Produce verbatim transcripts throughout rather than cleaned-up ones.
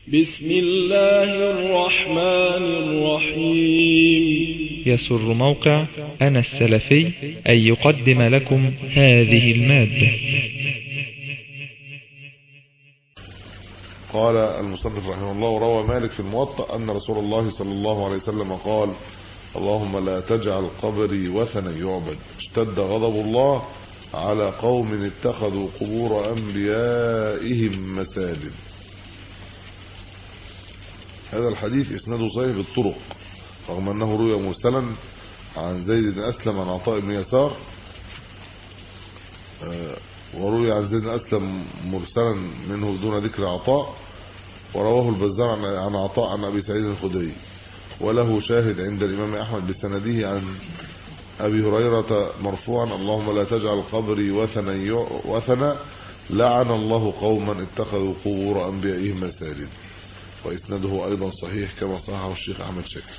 بسم الله الرحمن الرحيم. يسر موقع أنا السلفي أن يقدم لكم هذه المادة. قال المصنف رحمه الله: وروى مالك في الموطأ أن رسول الله صلى الله عليه وسلم قال: اللهم لا تجعل قبري وثنا يعبد. اشتد غضب الله على قوم اتخذوا قبور أنبيائهم مساجد. هذا الحديث اسناده صحيح بالطرق، رغم أنه روي مرسلا عن زيد بن أسلم عن عطاء بن يسار، وروي عن زيد بن أسلم مرسلا منه دون ذكر عطاء، ورواه البزار عن عطاء عن أبي سعيد الخدري، وله شاهد عند الإمام أحمد بسنده عن أبي هريرة مرفوعا: اللهم لا تجعل قبري وثنا وثنا لعن الله قوما اتخذوا قبور أنبيائهم مساجد. وإسناده أيضا صحيح كما صححه الشيخ أحمد شاكر.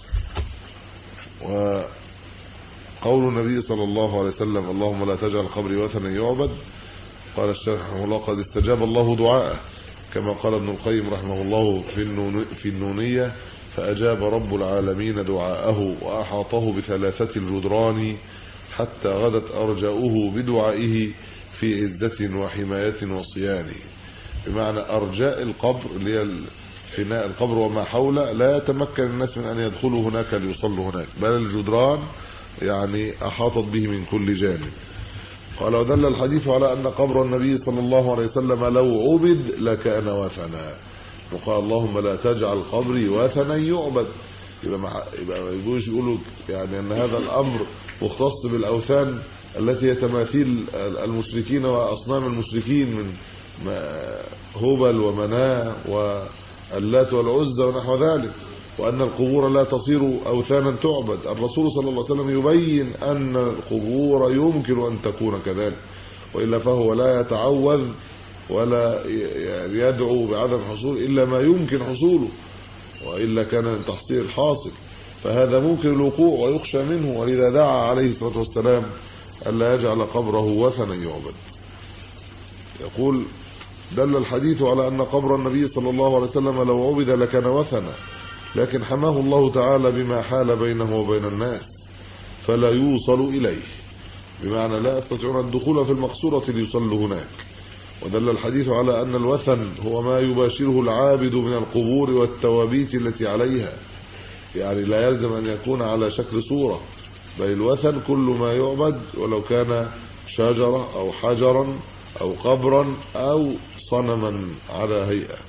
وقول النبي صلى الله عليه وسلم: اللهم لا تجعل قبري وثنا يعبد، قال الشيخ رحمه الله: قد استجاب الله دعاءه، كما قال ابن القيم رحمه الله في النونية: فأجاب رب العالمين دعاءه وأحاطه بثلاثة الجدران حتى غدت أرجاؤه بدعائه في عزة وحماية وصيان. بمعنى أرجاء القبر اللي هي فناء القبر وما حوله لا يتمكن الناس من أن يدخلوا هناك ليصلوا هناك، بل الجدران يعني أحاطت به من كل جانب. قال: ودل الحديث على أن قبر النبي صلى الله عليه وسلم لو عبد لكان وثنا. وقال: اللهم لا تجعل قبري وثنا يعبد. يبقى ما يجوش يقولوا يعني أن هذا الأمر مختص بالأوثان التي هي تماثيل المشركين وأصنام المشركين من هبل ومناة واللات والعزى ونحو ذلك، وأن القبور لا تصير أوثانا تعبد. الرسول صلى الله عليه وسلم يبين أن القبور يمكن أن تكون كذلك، وإلا فهو لا يتعوذ ولا يدعو بعدم حصول إلا ما يمكن حصوله، وإلا كان من تحصيل الحاصل، فهذا ممكن الوقوع ويخشى منه، ولذا دعا عليه الصلاة والسلام ألا يجعل قبره وثنا يعبد. يقول: دل الحديث على أن قبر النبي صلى الله عليه وسلم لو عبد لكان وثنا، لكن حماه الله تعالى بما حال بينه وبين الناس فلا يوصل إليه، بمعنى لا يستطيعون الدخول في المقصورة ليصلوا هناك. ودل الحديث على أن الوثن هو ما يباشره العابد من القبور والتوابيت التي عليها، يعني لا يلزم أن يكون على شكل صورة، بل الوثن كل ما يعبد، ولو كان شجرة أو حجرا أو قبرا أو صنما على هيئة.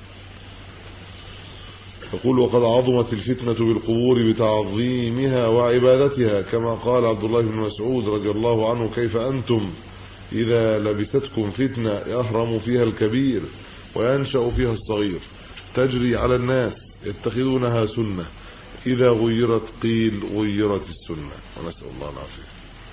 يقول: وقد عظمت الفتنة بالقبور بتعظيمها وعبادتها، كما قال عبد الله بن مسعود رضي الله عنه: كيف أنتم إذا لبستكم فتنة يهرم فيها الكبير وينشأ فيها الصغير، تجري على الناس يتخذونها سنة، إذا غيرت قيل غيرت السنة. ونسأل الله العافية.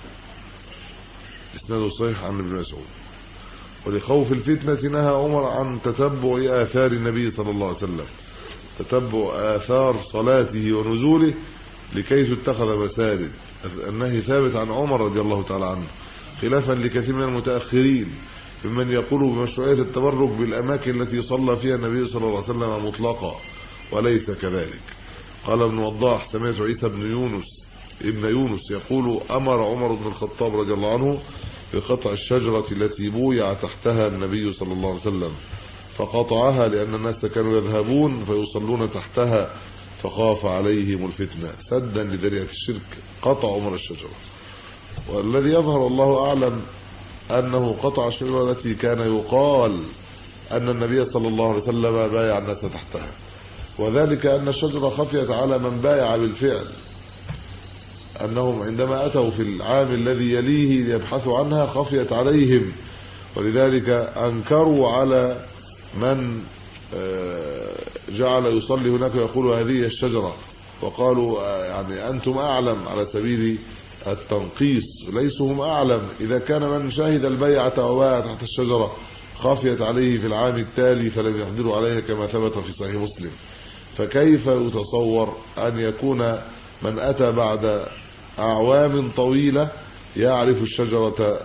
إسناده صحيح عن ابن مسعود. ولخوف الفتنة نهى عمر عن تتبع آثار النبي صلى الله عليه وسلم، تتبع آثار صلاته ونزوله، لكي تتخذ مساجد. النهي ثابت عن عمر رضي الله تعالى عنه، خلافا لكثير من المتأخرين ممن يقول بمشروعية التبرك بالأماكن التي صلى فيها النبي صلى الله عليه وسلم مطلقا، وليس كذلك. قال ابن وضاح: سمعت عيسى بن يونس ابن يونس يقول: أمر عمر بن الخطاب رضي الله عنه بقطع الشجرة التي بويع تحتها النبي صلى الله عليه وسلم، فقطعها لأن الناس كانوا يذهبون فيصلون تحتها، فخاف عليهم الفتنة سدا لذريعة الشرك، قطع عمر الشجرة. والذي يظهر الله أعلم أنه قطع الشجرة التي كان يقال أن النبي صلى الله عليه وسلم بايع الناس تحتها، وذلك أن الشجرة خفيت على من بايع بالفعل، أنهم عندما أتوا في العام الذي يليه ليبحثوا عنها خفيت عليهم، ولذلك أنكروا على من جعل يصلي هناك ويقول هذه الشجرة، وقالوا يعني أنتم أعلم، على سبيل التنقيص. ليسوا هم أعلم، إذا كان من شاهد البيعة وبايع تحت الشجرة خافيت عليه في العام التالي فلم يحضروا عليها كما ثبت في صحيح مسلم، فكيف يتصور أن يكون من أتى بعد أعوام طويلة يعرف الشجرة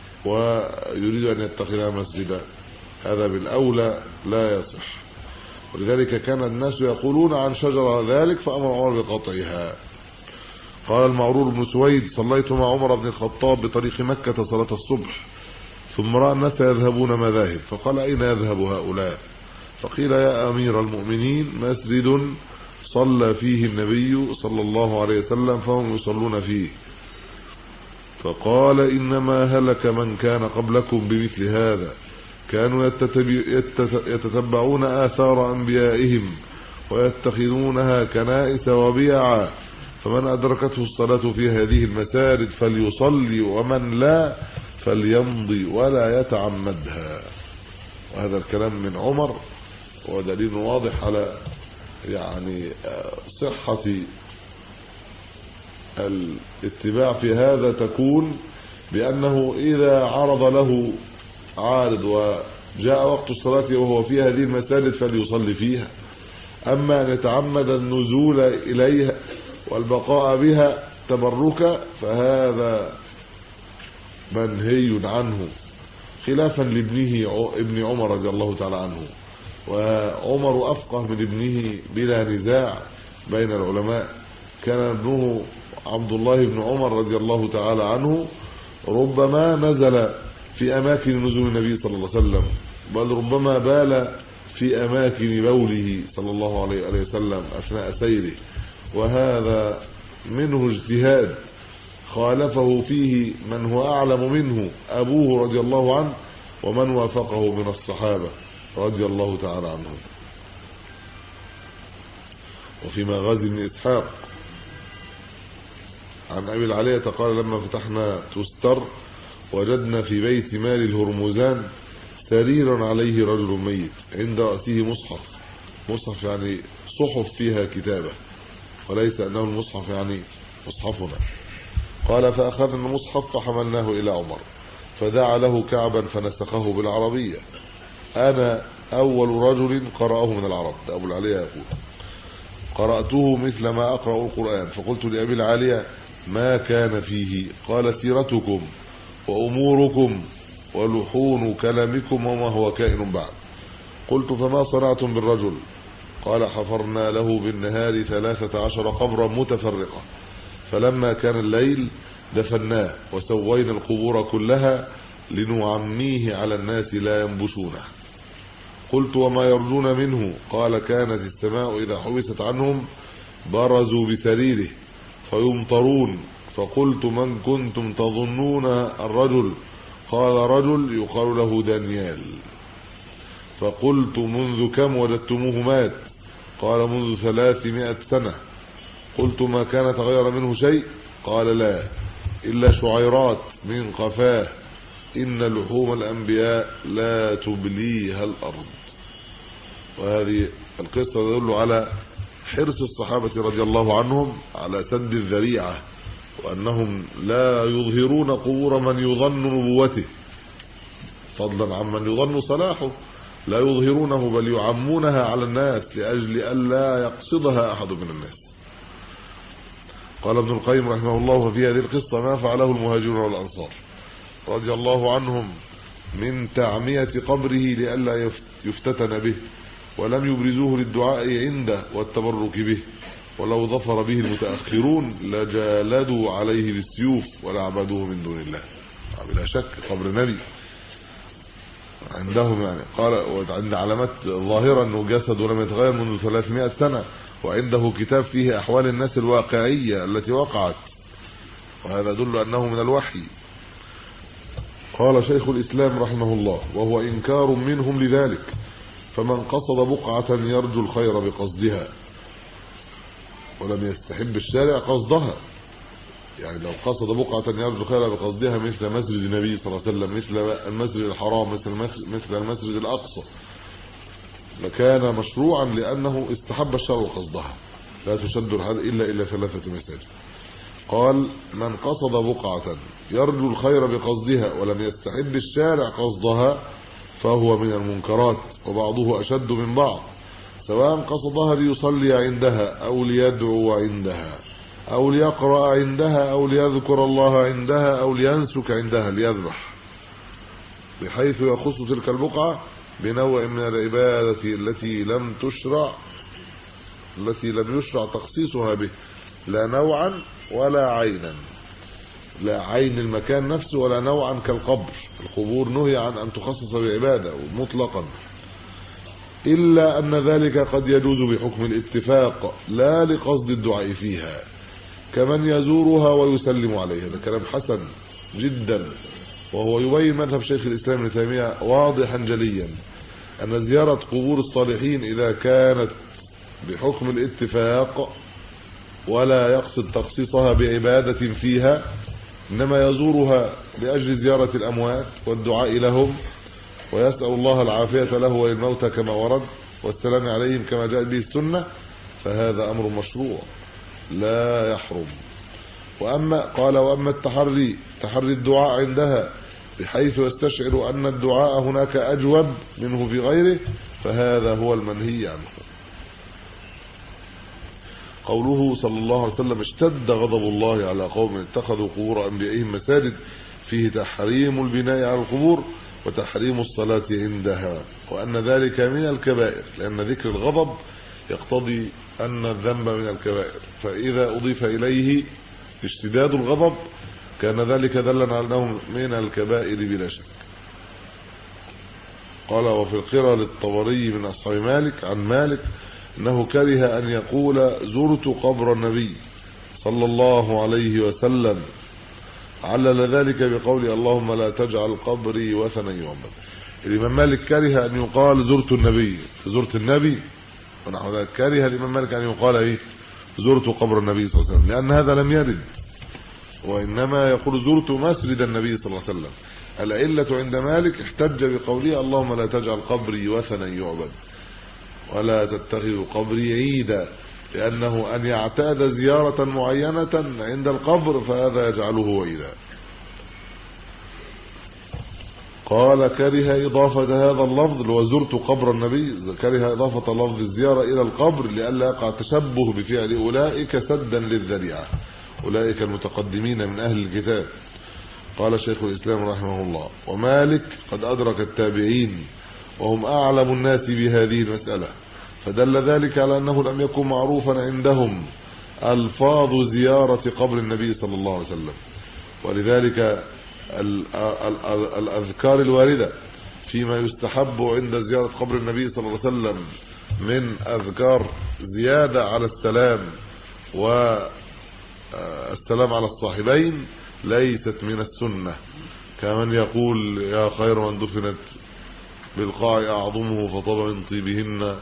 ويريد أن يتخذها مسجدا؟ هذا بالأولى لا يصح. ولذلك كان الناس يقولون عن شجرة ذلك فأمر عمر بقطعها. قال المعرور بن سويد صليت مع عمر بن الخطاب بطريق مكة صلاة الصبح ثم رأى الناس يذهبون مذاهب فقال أين يذهب هؤلاء؟ فقيل يا أمير المؤمنين مسجد صلى فيه النبي صلى الله عليه وسلم فهم يصلون فيه. فقال إنما هلك من كان قبلكم بمثل هذا كانوا يتتبعون آثار أنبيائهم ويتخذونها كنائس وبيعا فمن أدركته الصلاة في هذه المساجد فليصلي ومن لا فليمضي ولا يتعمدها. وهذا الكلام من عمر ودليل واضح على يعني صحة الاتباع في هذا تكون بأنه إذا عرض له عارض وجاء وقت الصلاة وهو في هذه المساجد فليصلي فيها. أما أن يتعمد النزول إليها والبقاء بها تبركا فهذا منهي عنه خلافا لابنه ابن عمر رضي الله تعالى عنه. وعمر أفقه من ابنه بلا نزاع بين العلماء. كان ابنه عبد الله بن عمر رضي الله تعالى عنه ربما نزل في أماكن نزول النبي صلى الله عليه وسلم بل ربما بال في أماكن بوله صلى الله عليه وسلم أثناء سيره وهذا منه اجتهاد خالفه فيه من هو أعلم منه أبوه رضي الله عنه ومن وافقه من الصحابة رضي الله تعالى عنهم. وفي مغازي بن إسحاق عن أبي العلية قال لما فتحنا تستر وجدنا في بيت مال الهرمزان سريرا عليه رجل ميت عند رأسه مصحف. مصحف يعني صحف فيها كتابة وليس أنه المصحف يعني مصحفنا. قال فأخذنا المصحف فحملناه إلى عمر فدعا له كعبا فنسخه بالعربية أنا أول رجل قرأه من العرب. أبو العلية يقول قرأته مثل ما أقرأ القرآن فقلت لأبي العالية ما كان فيه؟ قال سيرتكم وأموركم ولحون كلامكم وما هو كائن بعد. قلت فما صنعتم بالرجل؟ قال حفرنا له بالنهار ثلاثة عشر قبرا متفرقة فلما كان الليل دفناه وسوينا القبور كلها لنعميه على الناس لا ينبشونه. قلت وما يرجون منه؟ قال كانت السماء إذا حبست عنهم برزوا بسريره فيمطرون فقلت من كنتم تظنون الرجل؟ قال رجل يقال له دانيال. فقلت منذ كم وجدتموه مات؟ قال منذ ثلاثمائة سنة. قلت ما كان تغير منه شيء؟ قال لا إلا شعيرات من قفاه إن لحوم الأنبياء لا تبليها الأرض. وهذه القصة تدل على حرص الصحابة رضي الله عنهم على سد الذريعة وأنهم لا يظهرون قبور من يظن نبوته فضلا عمن يظن صلاحه لا يظهرونه بل يعمونها على الناس لأجل ألا يقصدها أحد من الناس. قال ابن القيم رحمه الله في هذه القصة ما فعله المهاجرون والأنصار رضي الله عنهم من تعمية قبره لئلا يفتتن به ولم يبرزوه للدعاء عنده والتبرك به ولو ظفر به المتأخرون لجالدوا عليه بالسيوف ولعبدوه من دون الله. بلا شك قبر النبي عندهم يعني قال وعند علامات ظاهرة أنه جسد ولم يتغير منذ ثلاثمائة سنة وعنده كتاب فيه أحوال الناس الواقعية التي وقعت وهذا يدل أنه من الوحي. قال شيخ الإسلام رحمه الله وهو إنكار منهم لذلك فمن قصد بقعة يرجو الخير بقصدها ولم يستحب الشارع قصدها يعني لو قصد بقعة يرجو الخير بقصدها مثل مسجد النبي صلى الله عليه وسلم مثل المسجد الحرام مثل مثل المسجد الأقصى لكان مشروعا لأنه استحب الشرع قصدها لا تشد الحد إلا إلا ثلاثة مساجد. قال من قصد بقعة يرجو الخير بقصدها ولم يستحب الشارع قصدها فهو من المنكرات وبعضه أشد من بعض سواء قصدها ليصلي عندها أو ليدعو عندها أو ليقرأ عندها أو ليذكر الله عندها أو لينسك عندها ليذبح بحيث يخص تلك البقعة بنوع من العبادة التي لم تشرع التي لم يشرع تخصيصها به، لا نوعا ولا عينا، لا عين المكان نفسه ولا نوعا كالقبر. القبور نهي عن أن تخصص بعبادة مطلقا، إلا أن ذلك قد يجوز بحكم الاتفاق لا لقصد الدعاء فيها، كمن يزورها ويسلم عليها. هذا كلام حسن جدا، وهو يبين مذهب شيخ الإسلام ابن تيمية واضحا جليا أن زيارة قبور الصالحين إذا كانت بحكم الاتفاق ولا يقصد تخصيصها بعبادة فيها، إنما يزورها لأجل زيارة الأموات والدعاء لهم ويسأل الله العافية له وللموتى كما ورد والسلام عليهم كما جاءت به السنة، فهذا أمر مشروع لا يحرم. وأما قال وأما التحري تحري الدعاء عندها بحيث يستشعر أن الدعاء هناك أجوب منه في غيره، فهذا هو المنهي عنه. قوله صلى الله عليه وسلم اشتد غضب الله على قوم اتخذوا قبور أنبيائهم مساجد، فيه تحريم البناء على القبور وتحريم الصلاة عندها، وأن ذلك من الكبائر، لأن ذكر الغضب يقتضي أن الذنب من الكبائر، فإذا أضيف إليه اشتداد الغضب كان ذلك دلا على أنه من الكبائر بلا شك. قال وفي القرى للطبري من أصحاب مالك عن مالك أنه كره أن يقول زرت قبر النبي صلى الله عليه وسلم، علل ذلك بقول اللهم لا تجعل قبري وثنا يعبد. الإمام مالك كره أن يقال زرت النبي، زرت النبي ونحو ذلك. كره الإمام مالك أن يقال إيه زرت قبر النبي صلى الله عليه وسلم، لأن هذا لم يرد، وإنما يقول زرت مسجد النبي صلى الله عليه وسلم. العلة عند مالك احتج بقوله اللهم لا تجعل قبري وثنا يعبد ولا تتخذ قبري عيدا، لأنه أن يعتاد زيارة معينة عند القبر فهذا يجعله عيدا. قال كره إضافة هذا اللفظ لو زرت قبر النبي، كره إضافة لفظ الزيارة إلى القبر لئلا يقع تشبه بفعل أولئك سدا للذريعة، أولئك المتقدمين من أهل الكتاب. قال شيخ الإسلام رحمه الله ومالك قد أدرك التابعين وهم أعلم الناس بهذه المسألة، فدل ذلك على أنه لم يكن معروفا عندهم ألفاظ زيارة قبر النبي صلى الله عليه وسلم، ولذلك الأذكار الواردة فيما يستحب عند زيارة قبر النبي صلى الله عليه وسلم من أذكار زيادة على السلام والسلام على الصاحبين ليست من السنة، كمن يقول يا خير من دفنت بالقاع أعظمه فطب من طيبهن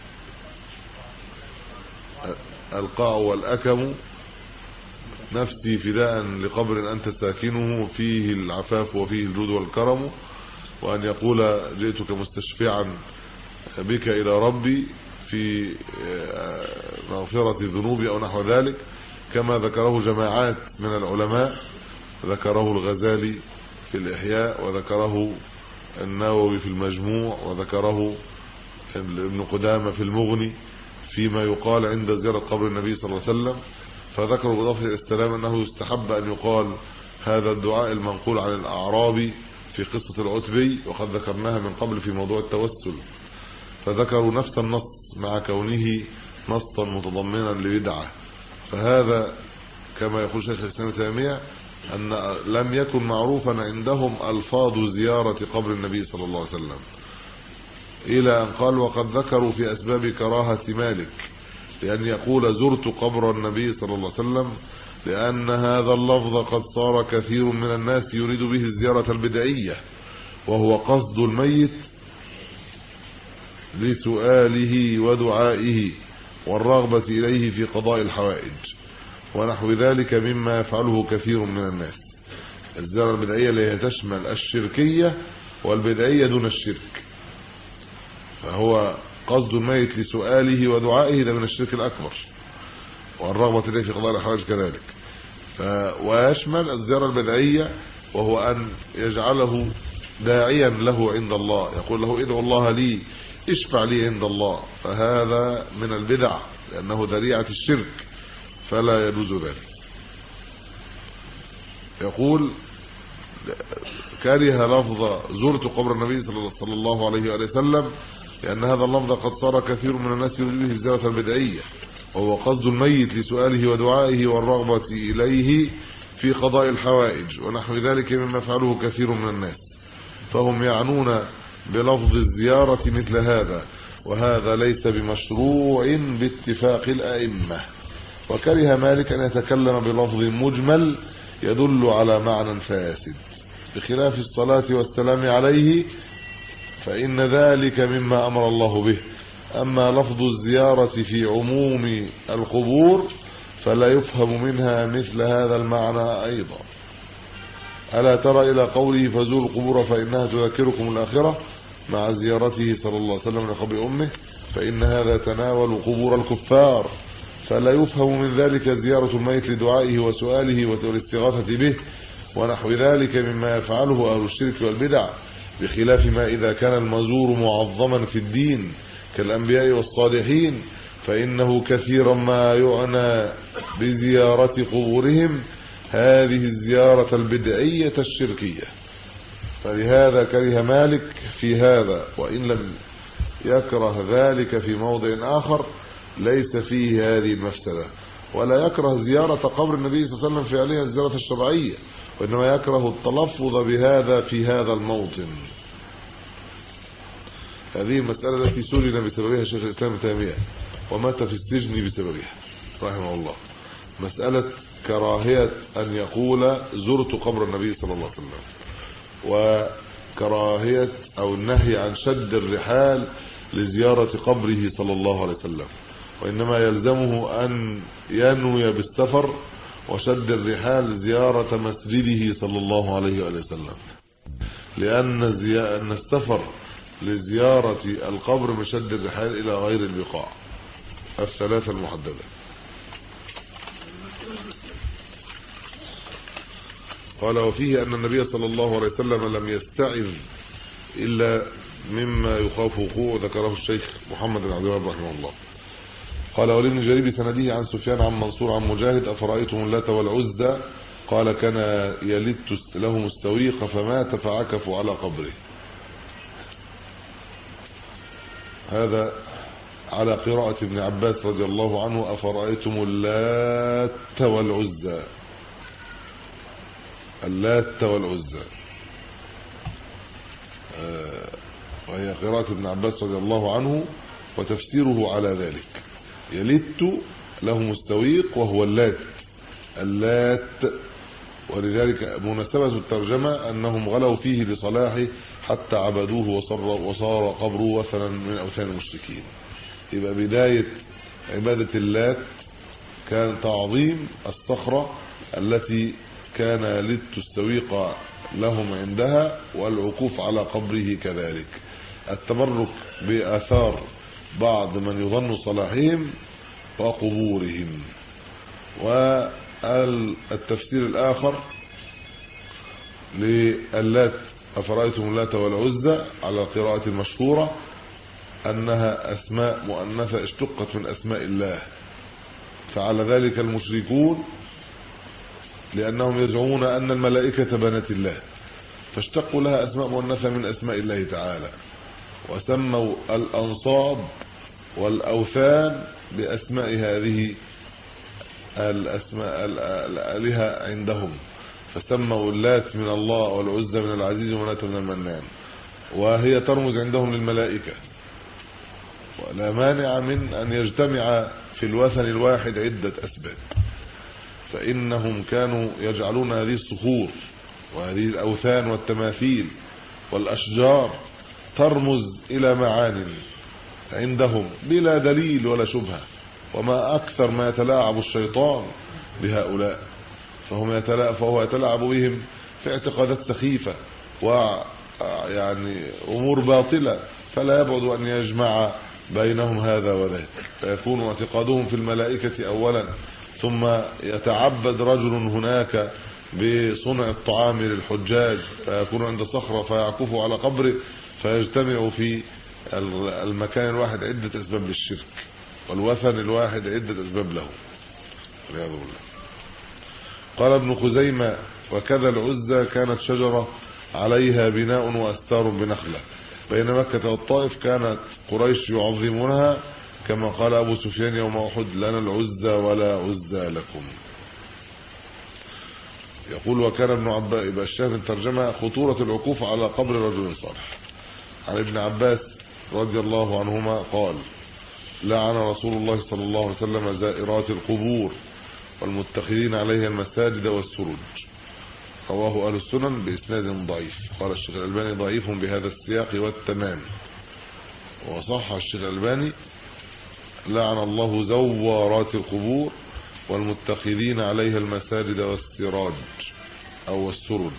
القاع والأكم، نفسي فداء لقبر أنت ساكنه فيه العفاف وفيه الجود والكرم، وأن يقول جئتك مستشفعا بك إلى ربي في مغفرة ذنوبي أو نحو ذلك، كما ذكره جماعات من العلماء، ذكره الغزالي في الإحياء وذكره النووي في المجموع وذكره ابن قدامة في المغني فيما يقال عند زيارة قبر النبي صلى الله عليه وسلم. فذكروا بإضافة إلى السلام أنه يستحب أن يقال هذا الدعاء المنقول عن الأعرابي في قصة العتبي، وقد ذكرناها من قبل في موضوع التوسل، فذكروا نفس النص مع كونه نصا متضمنا لبدعة. فهذا كما يقول شيخ الإسلام ابن تيمية أن لم يكن معروفا عندهم ألفاظ زيارة قبر النبي صلى الله عليه وسلم، إلى أن قال وقد ذكروا في أسباب كراهة مالك لأن يقول زرت قبر النبي صلى الله عليه وسلم، لأن هذا اللفظ قد صار كثير من الناس يريد به الزيارة البدعية، وهو قصد الميت لسؤاله ودعائه والرغبة إليه في قضاء الحوائج ونحو ذلك مما يفعله كثير من الناس. الزيارة البدعية اللي هي تشمل الشركية والبدعية دون الشرك، فهو قصد الميت لسؤاله ودعائه ده من الشرك الأكبر، والرغبة إليه في قضاء الحوائج كذلك. ويشمل الزيارة البدعية وهو أن يجعله داعيا له عند الله، يقول له ادعو الله لي اشفع لي عند الله، فهذا من البدع لأنه ذريعة الشرك فلا يجوز ذلك. يقول كره لفظ زرت قبر النبي صلى الله عليه وآله وسلم لأن هذا اللفظ قد صار كثير من الناس يريد به الزيارة البدعية، وهو قصد الميت لسؤاله ودعائه والرغبة إليه في قضاء الحوائج ونحو ذلك مما يفعله كثير من الناس، فهم يعنون بلفظ الزيارة مثل هذا، وهذا ليس بمشروع باتفاق الأئمة. وكره مالك أن يتكلم بلفظ مجمل يدل على معنى فاسد، بخلاف الصلاة والسلام عليه فإن ذلك مما أمر الله به. أما لفظ الزيارة في عموم القبور فلا يفهم منها مثل هذا المعنى أيضا. ألا ترى إلى قوله فزوروا القبور فإنها تذكركم الآخرة مع زيارته صلى الله عليه وسلم لقبر أمه، فإن هذا تناول قبور الكفار، فلا يفهم من ذلك زيارة الميت لدعائه وسؤاله والاستغاثة به ونحو ذلك مما يفعله أهل الشرك والبدع، بخلاف ما إذا كان المزور معظما في الدين كالأنبياء والصالحين، فإنه كثيرا ما يعنى بزيارة قبورهم هذه الزيارة البدعية الشركية. فلهذا كره مالك في هذا، وإن لم يكره ذلك في موضع آخر ليس فيه هذه المفسدة، ولا يكره زيارة قبر النبي صلى الله عليه وسلم فعليها الزيارة الشرعية، وإنما يكره التلفظ بهذا في هذا الموطن. هذه المسألة التي سجن بسببها شيخ الإسلام ابن تيمية ومات في السجن بسببها رحمه الله، مسألة كراهية أن يقول زرت قبر النبي صلى الله عليه وسلم، وكراهية أو النهي عن شد الرحال لزيارة قبره صلى الله عليه وسلم، وإنما يلزمه أن ينوي بالسفر وشد الرحال زيارة مسجده صلى الله عليه وآله وسلم، لأن أن السفر لزيارة القبر من شد الرحال إلى غير البقاع الثلاثة المحددة. قال وفيه أن النبي صلى الله عليه وسلم لم يستعذ إلا مما يخاف وقوعه، ذكره الشيخ محمد بن عبد الوهاب رحمه الله. قال ولابن جرير بسنده عن سفيان عن منصور عن مجاهد أفرأيتم اللات والعزى قال كان يلت لهم السويق فمات فعكفوا على قبره. هذا على قراءة ابن عباس رضي الله عنه أفرأيتم اللات والعزى، اللات والعزى، وهي قراءة ابن عباس رضي الله عنه، وتفسيره على ذلك يلت لهم السويق وهو اللات، اللات، ولذلك مناسبة الترجمة أنهم غلوا فيه لصلاحه حتى عبدوه وصار, وصار قبره وثنا من أوثان المشركين. يبقى بداية عبادة اللات كان تعظيم الصخرة التي كان يلت السويق لهم عندها، والعكوف على قبره كذلك، التبرك بآثار بعض من يظن صلاحهم وقبورهم. والتفسير الآخر للات أفرأيتم اللات والعزى على القراءة المشهورة أنها أسماء مؤنثة اشتقت من أسماء الله، فعلى ذلك المشركون لأنهم يزعمون أن الملائكة بنات الله فاشتقوا لها أسماء مؤنثة من أسماء الله تعالى، وسموا الأنصاب والأوثان بأسماء هذه الأسماء الآلهة عندهم، فسموا اللات من الله والعزى من العزيز ومناة من المنان، وهي ترمز عندهم للملائكة. ولا مانع من أن يجتمع في الوثن الواحد عدة أسباب، فإنهم كانوا يجعلون هذه الصخور وهذه الأوثان والتماثيل والأشجار ترمز إلى معان عندهم بلا دليل ولا شبهة، وما أكثر ما يتلاعب الشيطان بهؤلاء، فهم يتلاعب فهو يتلاعب بهم في اعتقادات سخيفة ويعني أمور باطلة، فلا يبعد أن يجمع بينهم هذا وذاك، فيكون اعتقادهم في الملائكة أولا، ثم يتعبد رجل هناك بصنع الطعام للحجاج فيكون عند صخرة فيعكف على قبره، فيجتمع في المكان الواحد عدة أسباب للشرك، والوثن الواحد عدة أسباب له والعياذ بالله. قال ابن خزيمة وكذا العزة كانت شجرة عليها بناء وأستار بنخلة، بين مكة والطائف كانت قريش يعظمونها كما قال أبو سفيان يوم أحد لنا العزة ولا عزة لكم. يقول وكان ابن عباس يبقى الشاهد الترجمة خطورة العكوف على قبر رجل صالح. عن ابن عباس رضي الله عنهما قال لعن رسول الله صلى الله عليه وسلم زائرات القبور والمتخذين عليها المساجد والسروج. رواه أهل السنن بإسناد ضعيف. قال الشيخ الألباني ضعيف بهذا السياق والتمام. وصح الشيخ الألباني لعن الله زوارات القبور والمتخذين عليها المساجد والسراج أو السرج.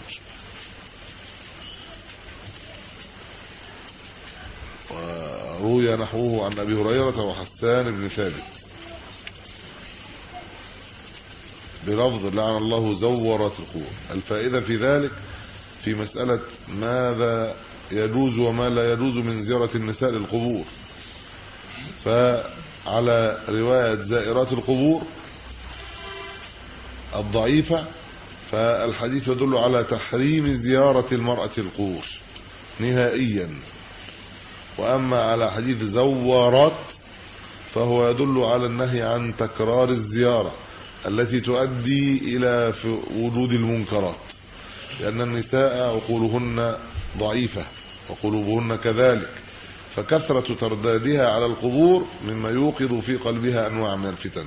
وروي نحوه عن أبي هريرة وحسان بن ثابت بلفظ لعن الله زوارات القبور. الفائدة في ذلك في مسألة ماذا يجوز وما لا يجوز من زيارة النساء للقبور. فعلى رواية زائرات القبور الضعيفة فالحديث يدل على تحريم زيارة المرأة القبور نهائيا. وأما على حديث زوارات فهو يدل على النهي عن تكرار الزيارة التي تؤدي إلى وجود المنكرات، لأن النساء عقولهن ضعيفة وقلوبهن كذلك، فكثرة تردادها على القبور مما يوقظ في قلبها أنواع من الفتن.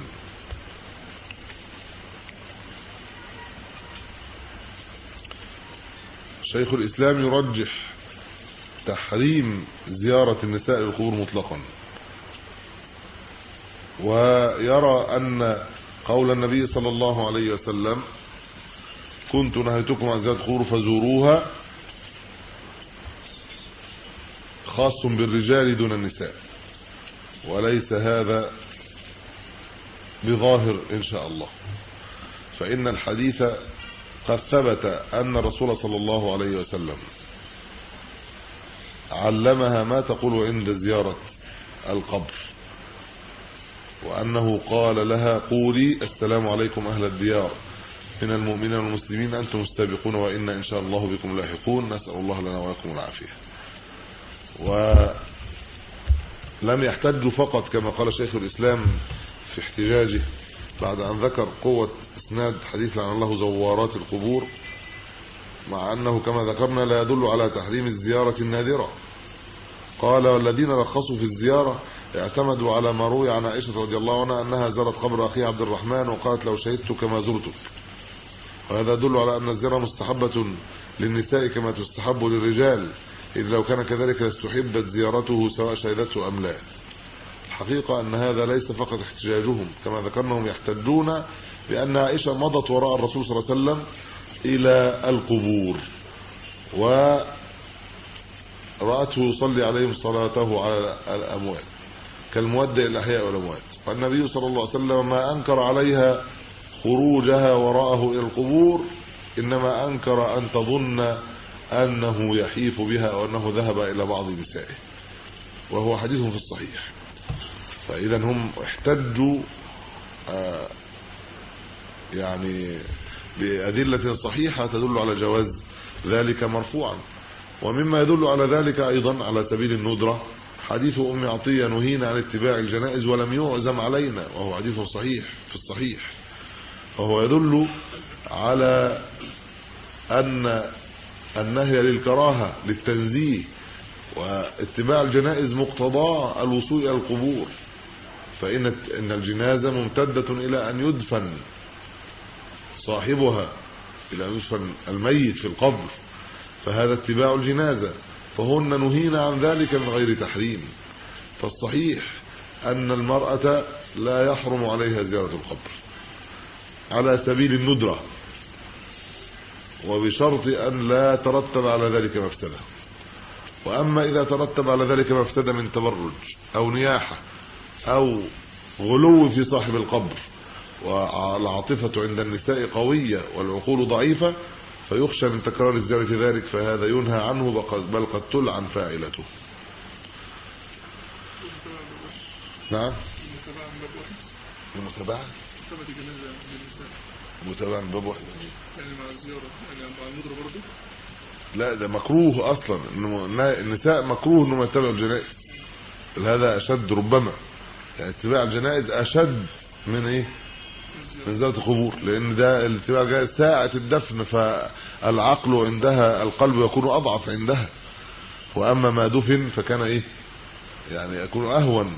شيخ الإسلام يرجح تحريم زيارة النساء للقبور مطلقا، ويرى أن قول النبي صلى الله عليه وسلم كنت نهيتكم عن زيارة القبور فزوروها خاص بالرجال دون النساء، وليس هذا بظاهر إن شاء الله، فإن الحديث قد ثبت أن الرسول صلى الله عليه وسلم علمها ما تقول عند زيارة القبر، وأنه قال لها قولي السلام عليكم أهل الديار من المؤمنين والمسلمين أنتم السابقون وإنا إن شاء الله بكم لاحقون نسأل الله لنا ولكم العافية. ولم يحتجوا فقط كما قال شيخ الإسلام في احتجاجه بعد أن ذكر قوة اسناد حديث عن الله زوارات القبور، مع أنه كما ذكرنا لا يدل على تحريم الزيارة النادرة. قال والذين رخصوا في الزيارة اعتمدوا على ما روي عن عائشة رضي الله عنها أنها زارت قبر أخيها عبد الرحمن وقالت لو شهدت كما زرتك، وهذا يدل على أن الزيارة مستحبة للنساء كما تستحب للرجال، إذ لو كان كذلك لاستحبت زيارته سواء شهدته أم لا. الحقيقة أن هذا ليس فقط احتجاجهم، كما ذكرنا هم يحتجون بأن عائشة مضت وراء الرسول صلى الله عليه وسلم إلى القبور ورأته يصلي عليهم صلاته على الأموات كالمودع الأحياء والأموات، والنبي صلى الله عليه وسلم ما أنكر عليها خروجها وراءه إلى القبور، إنما أنكر أن تظن أنه يحيف بها أو أنه ذهب إلى بعض نسائه، وهو حديث في الصحيح. فإذا هم احتجوا آه يعني بأدلة صحيحة تدل على جواز ذلك مرفوعا. ومما يدل على ذلك أيضا على سبيل الندرة حديث أم عطية نهينا عن اتباع الجنائز ولم يعزم علينا، وهو حديث صحيح في الصحيح، فهو يدل على أن النهي للكراهة للتنزيه، واتباع الجنائز مقتضاه الوصول إلى القبور، فإن إن الجنازة ممتدة إلى أن يدفن صاحبها، إلى أن يدفن الميت في القبر، فهذا اتباع الجنازة، فهن نهينا عن ذلك من غير تحريم. فالصحيح أن المرأة لا يحرم عليها زيارة القبر على سبيل الندرة، وبشرط أن لا ترتب على ذلك مفسدة. وأما إذا ترتب على ذلك مفسدة من تبرج أو نياحة أو غلو في صاحب القبر، والعاطفة عند النساء قوية والعقول ضعيفة، فيخشى من تكرار الزيارة ذلك، فهذا ينهى عنه بل قد تلعن فاعلته. نعم المتابعة متابع من باب واحد يعني مع الزيارة يعني مع المضرة برضه؟ لا ده مكروه اصلا، انه النساء مكروه انهم يتبعوا الجنائز، هذا اشد ربما، يعني اتباع الجنائز اشد من ايه من زيارة القبور، لان ده الاتباع جاء ساعة الدفن، فالعقل عندها القلب يكون اضعف عندها، واما ما دفن فكان ايه يعني يكون اهون.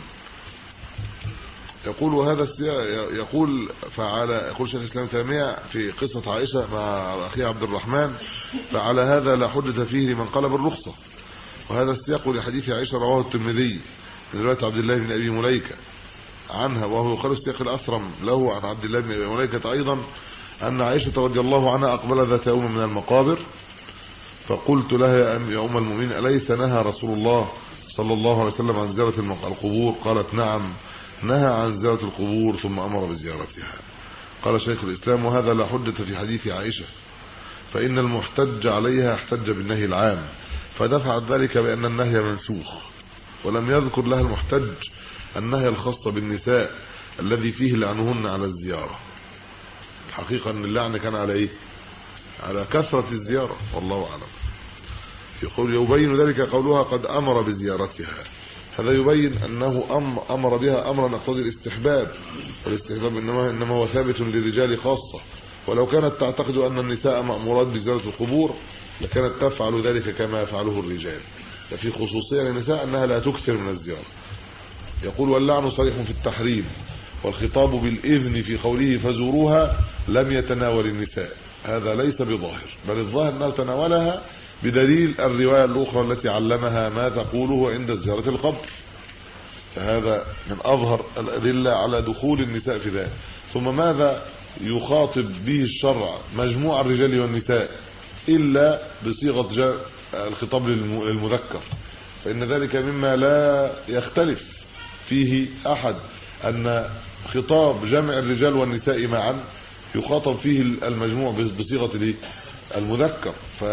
يقول هذا يقول فعلى يقول شيخ الاسلام تيمية في قصة عائشة مع اخيها عبد الرحمن، فعلى هذا لا حجة فيه لمن قال بالرخصة، وهذا السياق لحديث عائشة رواه الترمذي من رواية عبد الله بن ابي مليكة عنها، وهو يقال السياق الأسرم له عن عبد الله بن ابي مليكة ايضا ان عائشة رضي الله عنها اقبل ذات يوم من المقابر، فقلت لها يا ام المؤمنين اليس نهى رسول الله صلى الله عليه وسلم عن زيارة القبور؟ قالت نعم نهى عن زيارة القبور ثم امر بزيارتها. قال شيخ الاسلام وهذا لا حجة في حديث عائشة، فان المحتج عليها احتج بالنهي العام فدفعت ذلك بان النهي منسوخ، ولم يذكر لها المحتج النهي الخاص بالنساء الذي فيه لعنهن على الزيارة. الحقيقة ان اللعن كان على ايه على كثرة الزيارة والله اعلم. يقول يبين ذلك قولها قد امر بزيارتها، هذا يبين انه امر بها امرا يقتضي الاستحباب، والاستحباب انما انما هو ثابت للرجال خاصة، ولو كانت تعتقد ان النساء مأمورات بزيارة القبور لكانت تفعل ذلك كما يفعله الرجال، ففي خصوصية للنساء انها لا تكثر من الزيارة. يقول واللعن صريح في التحريم، والخطاب بالاذن في قوله فزوروها لم يتناول النساء، هذا ليس بظاهر، بل الظاهر انه تناولها بدليل الرواية الاخرى التي علمها ما تقوله عند زيارة القبر، فهذا من اظهر الادله على دخول النساء في ذلك. ثم ماذا يخاطب به الشرع مجموع الرجال والنساء الا بصيغه الخطاب للمذكر، فان ذلك مما لا يختلف فيه احد، ان خطاب جمع الرجال والنساء معا يخاطب فيه المجموع بصيغه المذكر،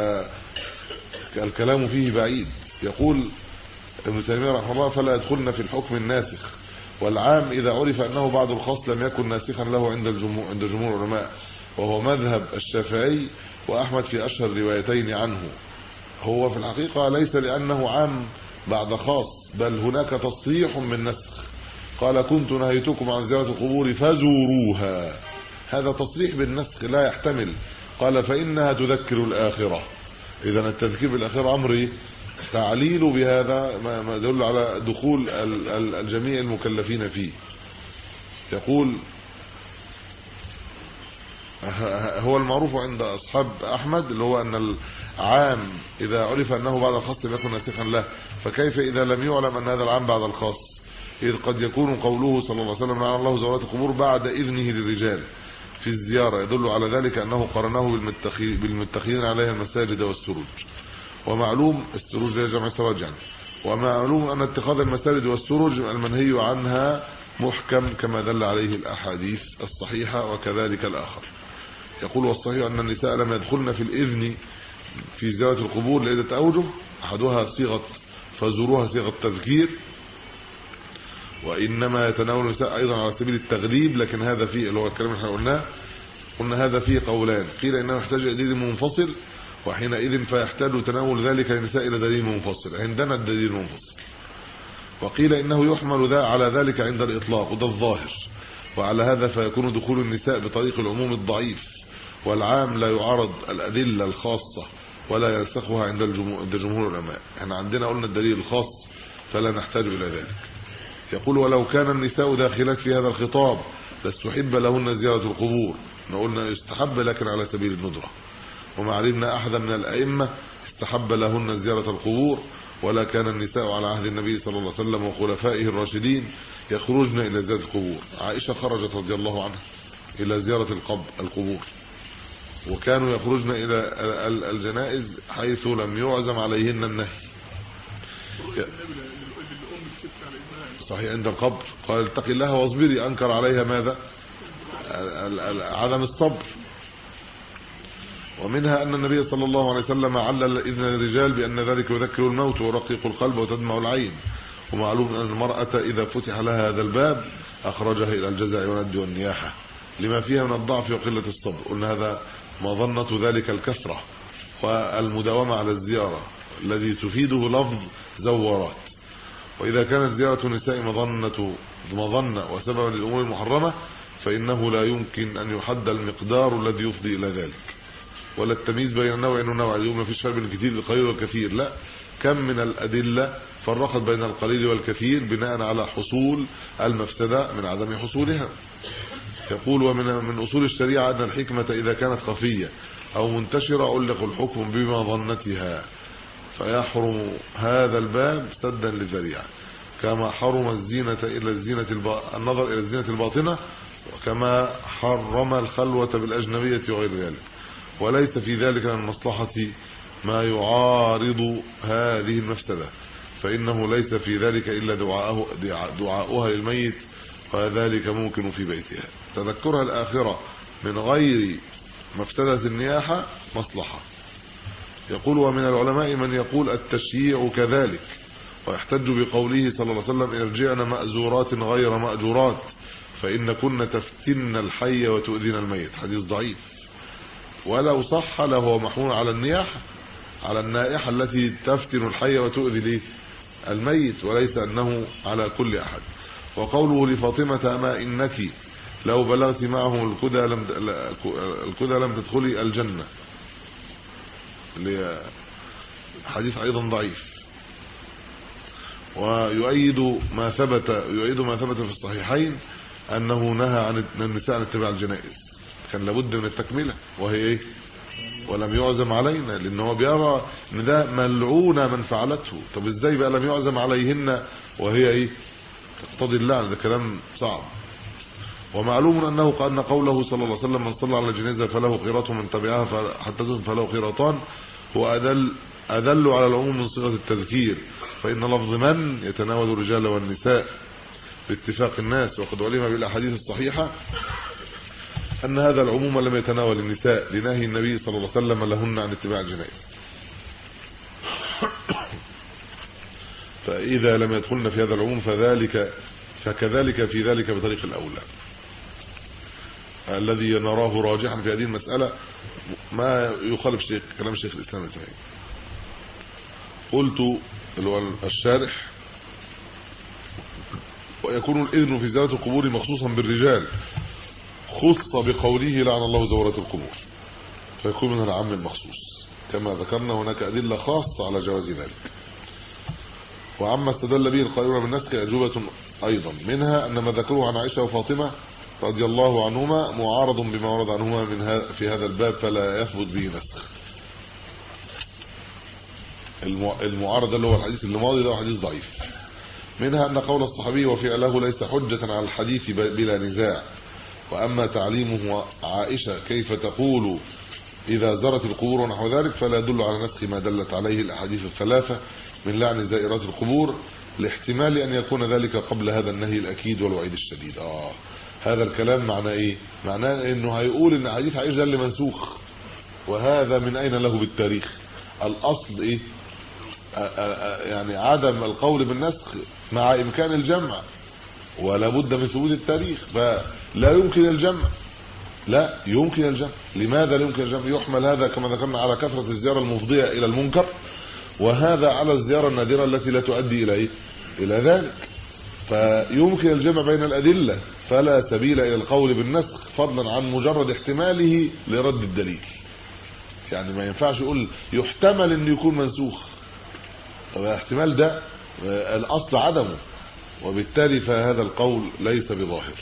فالكلام فيه بعيد. يقول ابن تيمية رحمه الله فلا يدخلن في الحكم الناسخ، والعام اذا عرف انه بعد الخاص لم يكن ناسخا له عند الجمهور عند جمهور العلماء، وهو مذهب الشافعي واحمد في اشهر روايتين عنه. هو في الحقيقة ليس لانه عام بعد خاص، بل هناك تصريح من نسخ، قال كنت نهيتكم عن زيارة القبور فزوروها، هذا تصريح بالنسخ لا يحتمل، قال فانها تذكر الاخرة، اذا التذكير بالاخرة امر تعليل بهذا ما يدل على دخول الجميع المكلفين فيه. يقول هو المعروف عند اصحاب احمد اللي هو ان العام اذا عرف انه بعد الخاص لم يكن ناسخا له، فكيف اذا لم يعلم ان هذا العام بعد الخاص، اذ قد يكون قوله صلى الله عليه وسلم لعن الله زوارات القبور بعد اذنه للرجال في الزيارة يدل على ذلك انه قرنه بالمتخذين عليها المساجد والسروج، ومعلوم السروج ده جمع سراج يعني، ومعلوم ان اتخاذ المساجد والسروج المنهي عنها محكم كما دل عليه الاحاديث الصحيحة وكذلك الاخر. يقول والصحيح ان النساء لم يدخلن في الاذن في زيارة القبور لعدة اوجه، احدها صيغة فزوروها صيغة تذكير، وانما يتناول النساء ايضا على سبيل التغليب، لكن هذا فيه اللي هو الكلام اللي احنا قلناه قلنا هذا فيه قولان، قيل انه يحتاج الى دليل منفصل، وحينئذ فيحتاج تناول ذلك للنساء الى دليل منفصل، عندنا الدليل المنفصل. وقيل انه يحمل ذا على ذلك عند الاطلاق، وده الظاهر، وعلى هذا فيكون دخول النساء بطريق العموم الضعيف، والعام لا يعارض الادله الخاصه ولا يرسخها عند جمهور العلماء. احنا عندنا قلنا الدليل الخاص فلا نحتاج الى ذلك. يقول ولو كان النساء داخلات في هذا الخطاب لاستحب لهن زيارة القبور، قلنا يستحب لكن على سبيل الندرة، وما علمنا احدا من الائمه استحب لهن زيارة القبور، ولا كان النساء على عهد النبي صلى الله عليه وسلم وخلفائه الراشدين يخرجن الى زيارة القبور. عائشة خرجت رضي الله عنها الى زيارة القبور، وكانوا يخرجن الى الجنائز حيث لم يعزم عليهن النهي. صحيح عند القبر قال اتقي الله واصبري، انكر عليها ماذا؟ عدم الصبر. ومنها ان النبي صلى الله عليه وسلم علل اذن الرجال بان ذلك يذكر الموت ويرقق القلب وتدمع العين، ومعلوم ان المرأة اذا فتح لها هذا الباب اخرجها الى الجزع والند والنياحة، لما فيها من الضعف وقلة الصبر. قلنا هذا مظنة ذلك الكثرة والمداومة على الزيارة الذي تفيده لفظ زورات. وإذا كانت زيارة النساء مظنة مظنة وسببا للأمور المحرمة فإنه لا يمكن أن يحد المقدار الذي يفضي إلى ذلك، ولا التمييز بين النوع والنوع. اليوم ما فيش فرق بين الكثير والقليل والكثير، لا، كم من الأدلة فرقت بين القليل والكثير بناء على حصول المفسدة من عدم حصولها. يقول ومن من أصول الشريعة أن الحكمة إذا كانت خفية أو منتشرة علق الحكم بما ظنتها، فيحرم هذا الباب سدا للذريعة، كما حرم الزينة إلى الزينة الب... النظر إلى الزينة الباطنة، وكما حرم الخلوة بالأجنبية وغير ذلك. وليس في ذلك من المصلحة ما يعارض هذه المفسدة، فإنه ليس في ذلك إلا دعاءه دعاؤها للميت، وذلك ممكن في بيتها. تذكرها الآخرة من غير مفسدة النياحة مصلحة. يقول ومن العلماء من يقول التشييع كذلك، ويحتج بقوله صلى الله عليه وسلم ارجعن مأزورات غير مأجورات فإن كن تفتن الحي وتؤذين الميت، حديث ضعيف. ولو صح له محمول على النياحة، على النائحة التي تفتن الحي وتؤذي الميت، وليس أنه على كل أحد. وقوله لفاطمة أما إنك لو بلغت معه الكدى لم الكدى لم تدخلي الجنة، حديث أيضا ضعيف. ويؤيد ما ثبت يؤيد ما ثبت في الصحيحين أنه نهى عن النساء عن اتباع الجنائز، كان لابد من التكملة، وهي ايه؟ ولم يعزم علينا، لأنه بيرى ان ده ملعون من فعلته. طب ازاي بقى لم يعزم عليهن وهي ايه؟ تقتضي اللعن، ده كلام صعب. ومعلوم أنه قال أن قوله صلى الله عليه وسلم من صلى على الجنازة فله قيراط ومن تبعها حتى تدفن فله قيراطان، هو أدل أدل على العموم من صيغة التذكير، فإن لفظ من يتناول الرجال والنساء باتفاق الناس. وقد علم بالأحاديث الصحيحة أن هذا العموم لم يتناول النساء لنهي النبي صلى الله عليه وسلم لهن عن اتباع الجنائز، فإذا لم يدخلن في هذا العموم فذلك فكذلك في ذلك بطريق الأولى. الذي نراه راجحا في هذه المسألة ما يخالف شيخ كلام شيخ الإسلام ابن تيمية. قلت الشارح ويكون الإذن في زيارة القبور مخصوصا بالرجال، خص بقوله لعن الله زوارة القبور، فيكون من العام المخصوص. كما ذكرنا هناك أدلة خاصة على جواز ذلك. وعما استدل به القائلون بالنسخ أجوبة أيضا، منها أن ما ذكروه عن عائشة وفاطمة رضي الله عنهما معارض بما ورد عنهما من هذا في هذا الباب، فلا يثبت به نسخ. المعارض اللي هو الحديث اللي ماضي ده حديث ضعيف. منها أن قول الصحابي وفعله ليس حجة على الحديث بلا نزاع. وأما تعليمه عائشة كيف تقول إذا زرت القبور ونحو ذلك فلا يدل على نسخ ما دلت عليه الأحاديث الثلاثة من لعن زائرات القبور، لاحتمال أن يكون ذلك قبل هذا النهي الأكيد والوعيد الشديد. آه هذا الكلام معناه إيه؟ معناه إنه هيقول إن حديث عائشة ده اللي منسوخ، وهذا من أين له بالتاريخ؟ الأصل إيه؟ يعني عدم القول بالنسخ مع إمكان الجمع، ولا بد من ثبوت التاريخ، فلا يمكن الجمع. لا يمكن الجمع. لماذا لا يمكن الجمع؟ يحمل هذا كما ذكرنا على كثرة الزيارة المفضية إلى المنكر، وهذا على الزيارة النادرة التي لا تؤدي إلى إيه؟ إلى ذلك. فيمكن الجمع بين الأدلة، فلا سبيل إلى القول بالنسخ فضلا عن مجرد احتماله لرد الدليل. يعني ما ينفعش يقول يحتمل أن يكون منسوخ، الاحتمال ده الأصل عدمه، وبالتالي فهذا القول ليس بظاهر.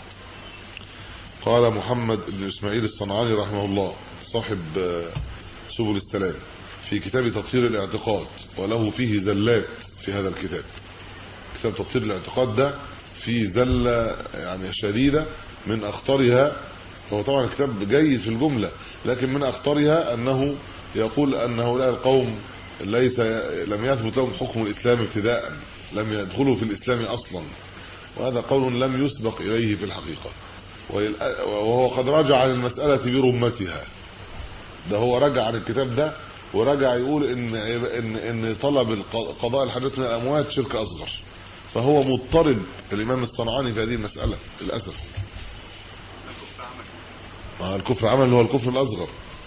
قال محمد بن إسماعيل الصنعاني رحمه الله صاحب سبل السلام في كتاب تطهير الاعتقاد، وله فيه زلات في هذا الكتاب. كتاب تطهير الاعتقاد ده فيه زلة يعني شديدة، من أخطرها، هو طبعا الكتاب جيد في الجملة، لكن من أخطرها أنه يقول أن هؤلاء القوم ليس لم يثبت لهم حكم الإسلام ابتداء، لم يدخلوا في الإسلام أصلا، وهذا قول لم يسبق إليه في الحقيقة، وهو قد رجع عن المسألة برمتها. ده هو رجع عن الكتاب ده ورجع يقول إن إن إن طلب قضاء الحاجات من الأموات شرك أصغر، فهو مضطرب الإمام الصنعاني في هذه المسألة للأسف. مع الكفر عمل هو الكفر الأصغر.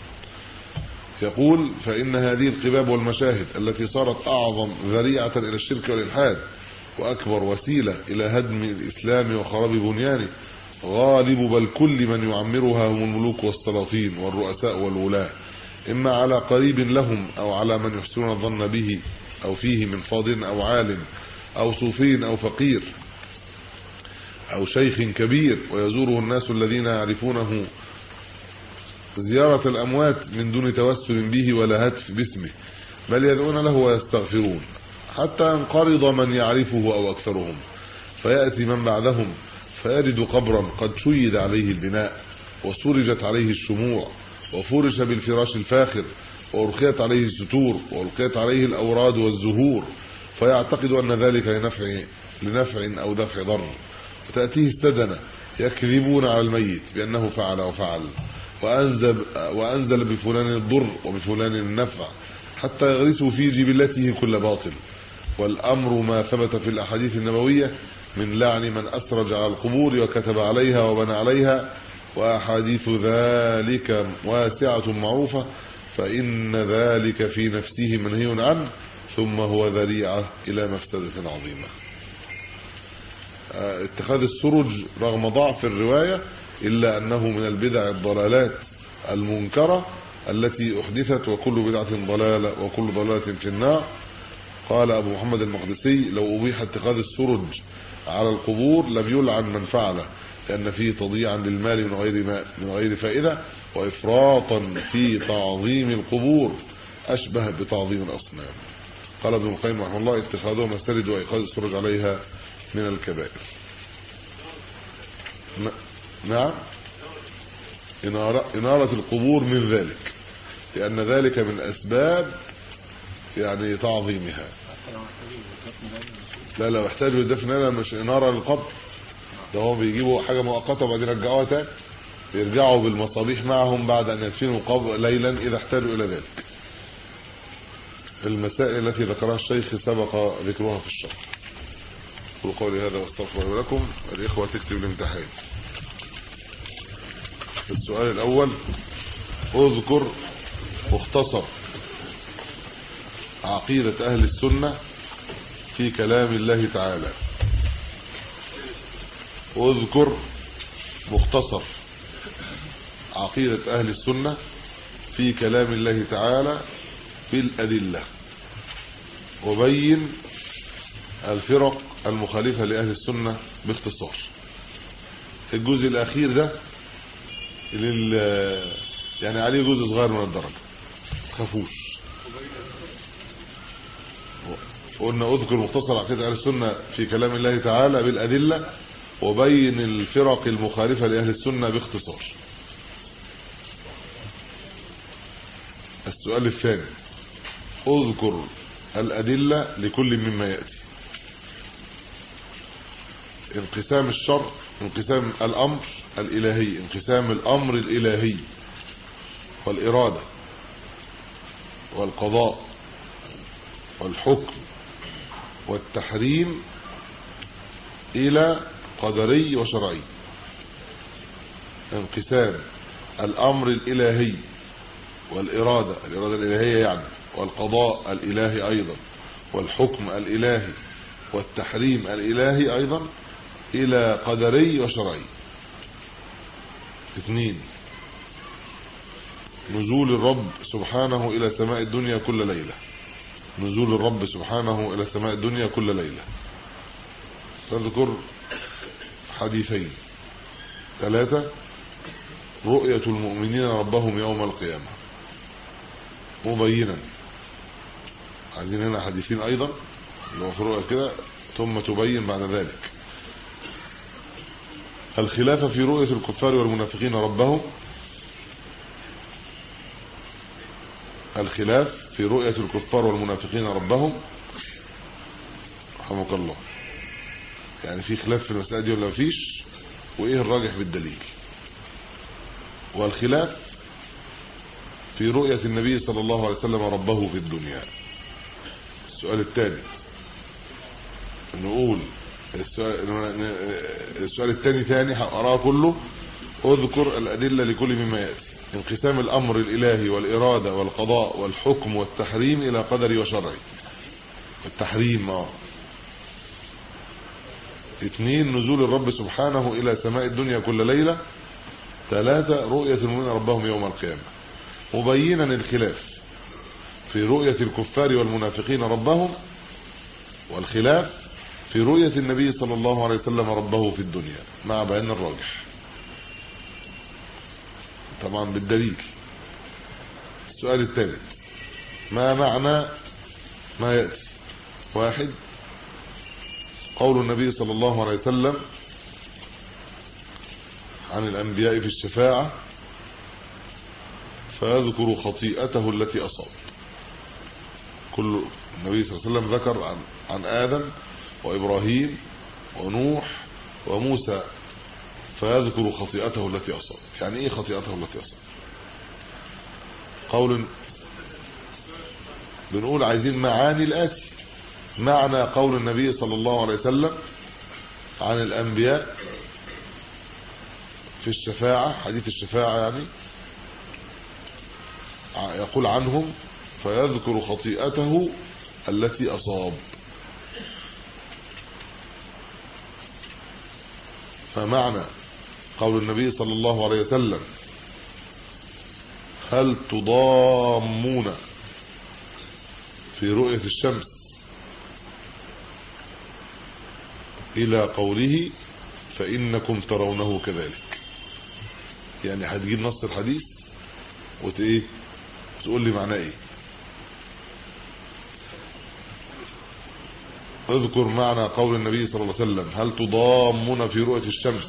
يقول فإن هذه القباب والمشاهد التي صارت أعظم ذريعة إلى الشرك والإلحاد وأكبر وسيلة إلى هدم الإسلام وخراب بنيانه، غالب بل كل من يعمرها هم الملوك والسلاطين والرؤساء والولاة، إما على قريب لهم أو على من يحسنون الظن به أو فيه من فاضل أو عالم أو صوفي أو فقير أو شيخ كبير، ويزوره الناس الذين يعرفونه زيارة الأموات من دون توسل به ولا هتف باسمه، بل يدعون له ويستغفرون حتى ينقرض من يعرفه أو أكثرهم، فيأتي من بعدهم فيجد قبرا قد شيد عليه البناء وسرجت عليه الشموع وفرش بالفراش الفاخر وأرخيت عليه الستور وألقيت عليه الأوراد والزهور، فيعتقد أن ذلك لنفع, لنفع أو دفع ضر، وتأتيه السدنة يكذبون على الميت بأنه فعل وفعل وأنزل, وأنزل بفلان الضر وبفلان النفع، حتى يغرسوا في جبلته كل باطل. والأمر ما ثبت في الأحاديث النبوية من لعن من أسرج على القبور وكتب عليها وبنى عليها، وأحاديث ذلك واسعة معروفة، فإن ذلك في نفسه منهي عنه، ثم هو ذريعة إلى مفسدة عظيمة. اتخاذ السرج رغم ضعف الرواية إلا أنه من البدع الضلالات المنكرة التي أحدثت، وكل بدعة ضلالة وكل ضلالة في النار. قال أبو محمد المقدسي لو أبيح اتخاذ السرج على القبور لم يلعن من فعله، لأن فيه تضييعا للمال من غير من غير فائدة، وإفراطا في تعظيم القبور أشبه بتعظيم الأصنام. قال ابن القيم رحمه الله اتخاذها مساجد وإيقاظ السرج عليها من الكبائر. نعم، إنارة القبور من ذلك، لأن ذلك من أسباب يعني تعظيمها. لا لا يحتاجوا الدفن هنا مش إنارة للقبر، ده هم بيجيبوا حاجة مؤقتة وبعدين يرجعوها تاني، يرجعوا بالمصابيح معهم بعد أن يدفنوا القبر ليلا إذا احتاجوا إلى ذلك. المسائل التي ذكرها الشيخ سبق ذكرها في الشرح. قولوا قولي هذا واستغفر لكم. الإخوة تكتب الامتحان. السؤال الأول: اذكر مختصر عقيدة أهل السنة في كلام الله تعالى. اذكر مختصر عقيدة أهل السنة في كلام الله تعالى بالأدلة، وبين الفرق المخالفة لأهل السنة باختصار. الجزء الأخير ده لل يعني عليه جزء صغير من الدرجة، تخافوش. قلنا اذكر مختصر عقيدة أهل السنة في كلام الله تعالى بالأدلة، وبين الفرق المخالفة لأهل السنة باختصار. السؤال الثاني: اذكر الأدلة لكل مما يأتي. انقسام الشرع، انقسام الأمر الإلهي، انقسام الأمر الإلهي والإرادة والقضاء والحكم والتحريم إلى قدري وشرعي. انقسام الأمر الإلهي والإرادة، الإرادة الإلهية يعني، والقضاء الإلهي أيضا، والحكم الإلهي والتحريم الإلهي أيضا إلى قدري وشرعي. اثنين: نزول الرب سبحانه إلى سماء الدنيا كل ليلة، نزول الرب سبحانه إلى سماء الدنيا كل ليلة. تذكر حديثين. ثلاثة: رؤية المؤمنين ربهم يوم القيامة مبينا. عايزين هنا حديثين أيضا اللي هو في رؤية كده ثم تبين بعد ذلك. الخلاف في رؤية الكفار والمنافقين ربهم، الخلاف في رؤية الكفار والمنافقين ربهم رحمك الله، يعني في خلاف في المسألة دي ولا مفيش، وإيه الراجح بالدليل. والخلاف في رؤية النبي صلى الله عليه وسلم ربه في الدنيا. السؤال الثاني نقول السؤال, السؤال الثاني ثاني هقراه كله اذكر الأدلة لكل مما يأتي. انقسام الأمر الإلهي والإرادة والقضاء والحكم والتحريم إلى قدري وشرعي. التحريم اه اثنين نزول الرب سبحانه إلى سماء الدنيا كل ليلة. ثلاثة رؤية المؤمنين ربهم يوم القيامة. مبينا الخلاف في رؤية الكفار والمنافقين ربهم، والخلاف في رؤية النبي صلى الله عليه وسلم ربه في الدنيا مع بيان الراجح طبعا بالدليل. السؤال الثالث ما معنى ما يأتي؟ واحد قول النبي صلى الله عليه وسلم عن الأنبياء في الشفاعة فيذكر خطيئته التي أصاب. كل النبي صلى الله عليه وسلم ذكر عن, عن آدم وإبراهيم ونوح وموسى فيذكر خطيئته التي أصاب. يعني إيه خطيئته التي أصاب؟ قول بنقول عايزين معاني الآتي. معنى قول النبي صلى الله عليه وسلم عن الأنبياء في الشفاعة، حديث الشفاعة يعني، يقول عنهم فيذكر خطيئته التي أصاب. فمعنى قول النبي صلى الله عليه وسلم هل تضامون في رؤية الشمس إلى قوله فإنكم ترونه كذلك. يعني هتجيب نص الحديث وتقول تقول لي معناه ايه. اذكر معنى قول النبي صلى الله عليه وسلم هل تضامون في رؤية الشمس.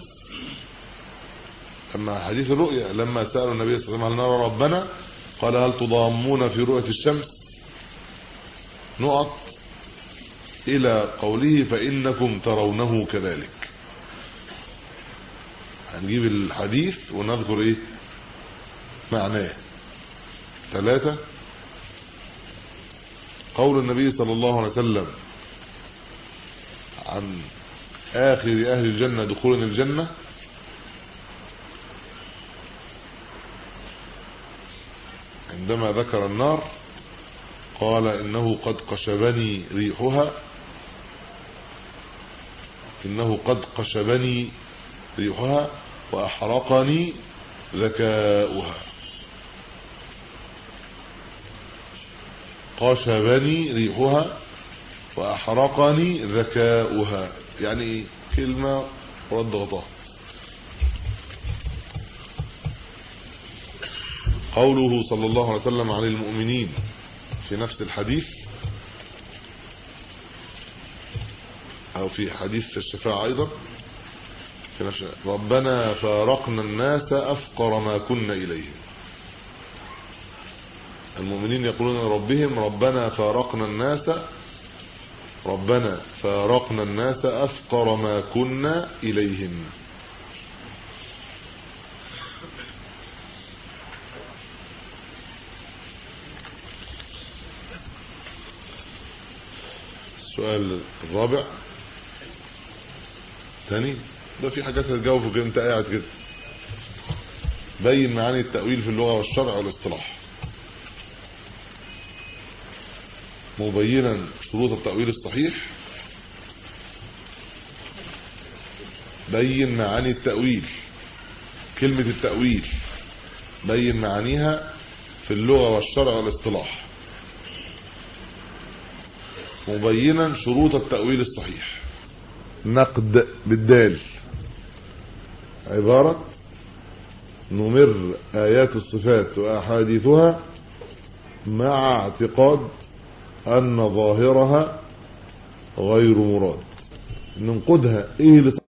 لما حديث الرؤية لما سألوا النبي صلى الله عليه وسلم هل نرى ربنا قال هل تضامون في رؤية الشمس نقط إلى قوله فإنكم ترونه كذلك. هنجيب الحديث ونذكر ايه معناه. ثلاثة قول النبي صلى الله عليه وسلم عن آخر أهل الجنة دخولا الجنة عندما ذكر النار قال إنه قد قشبني ريحها إنه قد قشبني ريحها وأحرقني ذكاؤها. قشبني ريحها وأحرقني ذكاؤها. يعني كلمة رد غطاء. قوله صلى الله عليه وسلم عن المؤمنين في نفس الحديث أو في حديث الشفاعة أيضا في نفس ربنا فارقنا الناس أفقر ما كنا إليه. المؤمنين يقولون لربهم ربنا فارقنا الناس ربنا فارقنا الناس أفقر ما كنا إليهم. السؤال الرابع تاني ده في حاجات هتجاوبه كده انت قاعد كده. بين معاني التأويل في اللغة والشرع والاصطلاح مبينا شروط التأويل الصحيح. بين معاني التأويل. كلمة التأويل بين معانيها في اللغة والشرع والاصطلاح مبينا شروط التأويل الصحيح. نقد بالدال عبارة نمر آيات الصفات وأحاديثها مع اعتقاد أن ظاهرها غير مراد. ننقدها ايه